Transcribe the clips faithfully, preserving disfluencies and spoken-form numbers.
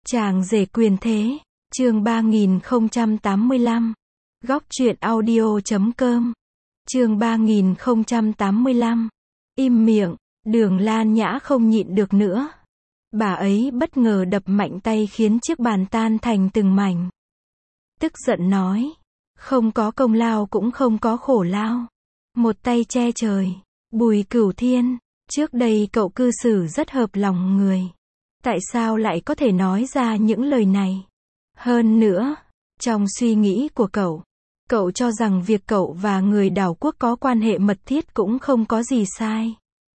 Chàng rể quyền thế, chương ba nghìn không trăm tám mươi lăm. Góc truyện audio chấm com. Chương ba nghìn không trăm tám mươi lăm. Im miệng, Đường Lan Nhã không nhịn được nữa. Bà ấy bất ngờ đập mạnh tay khiến chiếc bàn tan thành từng mảnh. Tức giận nói, không có công lao cũng không có khổ lao. Một tay che trời. Bùi Cửu Thiên, trước đây cậu cư xử rất hợp lòng người. Tại sao lại có thể nói ra những lời này? Hơn nữa, trong suy nghĩ của cậu, cậu cho rằng việc cậu và người đảo quốc có quan hệ mật thiết cũng không có gì sai.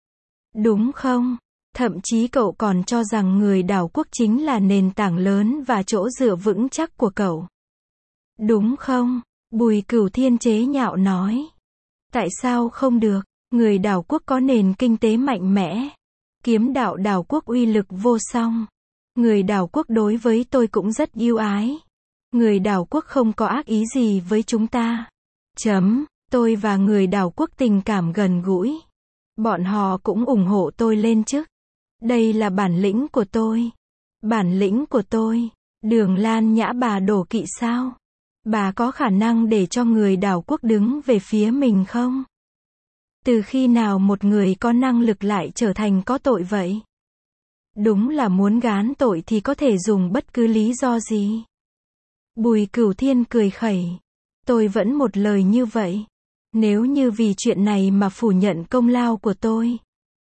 Đúng không? Thậm chí cậu còn cho rằng người đảo quốc chính là nền tảng lớn và chỗ dựa vững chắc của cậu. Đúng không? Bùi Cửu Thiên chế nhạo nói. Tại sao không được? Người đảo quốc có nền kinh tế mạnh mẽ. Kiếm đạo đảo quốc uy lực vô song. Người đảo quốc đối với tôi cũng rất yêu ái. Người đảo quốc không có ác ý gì với chúng ta. Chấm, tôi và người đảo quốc tình cảm gần gũi. Bọn họ cũng ủng hộ tôi lên chức. Đây là bản lĩnh của tôi. Bản lĩnh của tôi. Đường Lan Nhã bà đổ kỵ sao? Bà có khả năng để cho người đảo quốc đứng về phía mình không? Từ khi nào một người có năng lực lại trở thành có tội vậy? Đúng là muốn gán tội thì có thể dùng bất cứ lý do gì. Bùi Cửu Thiên cười khẩy. Tôi vẫn một lời như vậy. Nếu như vì chuyện này mà phủ nhận công lao của tôi,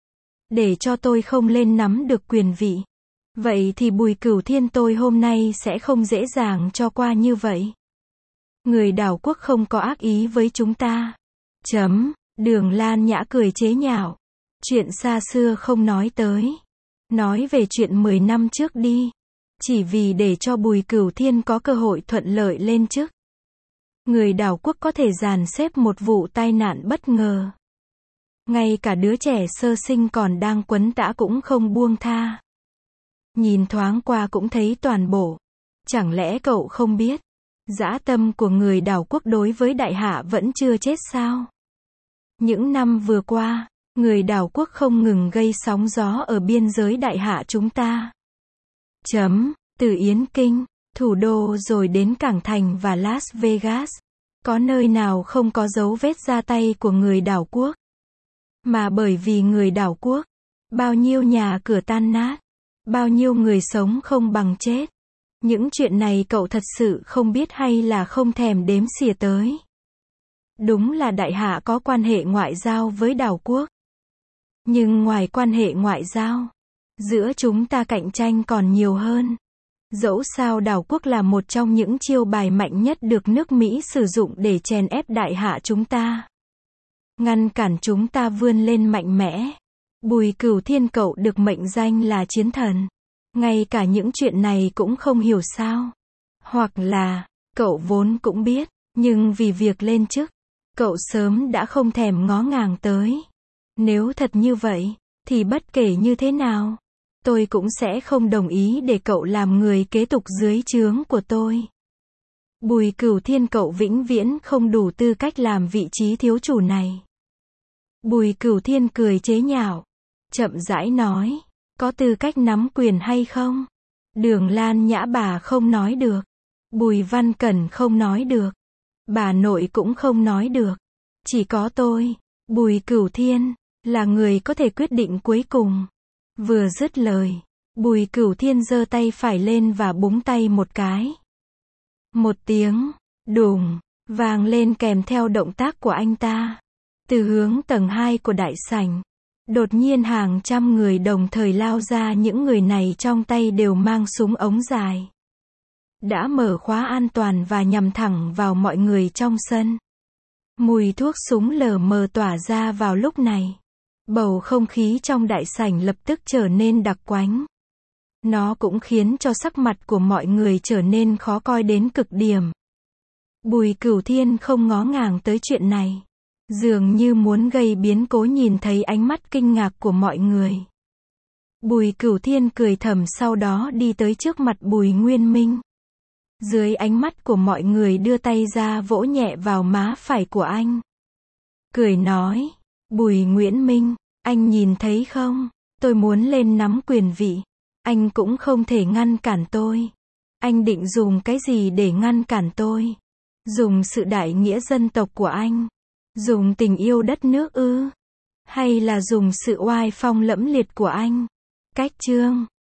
để cho tôi không lên nắm được quyền vị, vậy thì Bùi Cửu Thiên tôi hôm nay sẽ không dễ dàng cho qua như vậy. Người đảo quốc không có ác ý với chúng ta. Chấm. Đường Lan Nhã cười chế nhạo. Chuyện xa xưa không nói tới. Nói về chuyện mười năm trước đi. Chỉ vì để cho Bùi Cửu Thiên có cơ hội thuận lợi lên chức. Người đảo quốc có thể dàn xếp một vụ tai nạn bất ngờ. Ngay cả đứa trẻ sơ sinh còn đang quấn tã cũng không buông tha. Nhìn thoáng qua cũng thấy toàn bộ. Chẳng lẽ cậu không biết? Dã tâm của người đảo quốc đối với đại hạ vẫn chưa chết sao? Những năm vừa qua, người đảo quốc không ngừng gây sóng gió ở biên giới đại hạ chúng ta. Chấm, từ Yến Kinh, thủ đô rồi đến Cảng Thành và Las Vegas. Có nơi nào không có dấu vết ra tay của người đảo quốc? Mà bởi vì người đảo quốc, bao nhiêu nhà cửa tan nát, bao nhiêu người sống không bằng chết. Những chuyện này cậu thật sự không biết hay là không thèm đếm xỉa tới? Đúng là đại hạ có quan hệ ngoại giao với đảo quốc. Nhưng ngoài quan hệ ngoại giao, giữa chúng ta cạnh tranh còn nhiều hơn. Dẫu sao đảo quốc là một trong những chiêu bài mạnh nhất được nước Mỹ sử dụng để chèn ép đại hạ chúng ta. Ngăn cản chúng ta vươn lên mạnh mẽ. Bùi Cửu Thiên cậu được mệnh danh là chiến thần. Ngay cả những chuyện này cũng không hiểu sao? Hoặc là, cậu vốn cũng biết, nhưng vì việc lên chức, cậu sớm đã không thèm ngó ngàng tới. Nếu thật như vậy, thì bất kể như thế nào, tôi cũng sẽ không đồng ý để cậu làm người kế tục dưới trướng của tôi. Bùi Cửu Thiên cậu vĩnh viễn không đủ tư cách làm vị trí thiếu chủ này. Bùi Cửu Thiên cười chế nhạo, chậm rãi nói, có tư cách nắm quyền hay không? Đường Lan Nhã bà không nói được. Bùi Văn Cẩn không nói được. Bà nội cũng không nói được. Chỉ có tôi, Bùi Cửu Thiên, là người có thể quyết định cuối cùng. Vừa dứt lời, Bùi Cửu Thiên giơ tay phải lên và búng tay một cái. Một tiếng, đùng, vang lên kèm theo động tác của anh ta. Từ hướng tầng hai của đại sảnh, đột nhiên hàng trăm người đồng thời lao ra, những người này trong tay đều mang súng ống dài. Đã mở khóa an toàn và nhằm thẳng vào mọi người trong sân. Mùi thuốc súng lờ mờ tỏa ra vào lúc này. Bầu không khí trong đại sảnh lập tức trở nên đặc quánh. Nó cũng khiến cho sắc mặt của mọi người trở nên khó coi đến cực điểm. Bùi Cửu Thiên không ngó ngàng tới chuyện này. Dường như muốn gây biến cố nhìn thấy ánh mắt kinh ngạc của mọi người. Bùi Cửu Thiên cười thầm sau đó đi tới trước mặt Bùi Nguyên Minh. Dưới ánh mắt của mọi người đưa tay ra vỗ nhẹ vào má phải của anh. Cười nói, Bùi Nguyễn Minh, anh nhìn thấy không? Tôi muốn lên nắm quyền vị. Anh cũng không thể ngăn cản tôi. Anh định dùng cái gì để ngăn cản tôi? Dùng sự đại nghĩa dân tộc của anh? Dùng tình yêu đất nước ư? Hay là dùng sự oai phong lẫm liệt của anh? Cách chương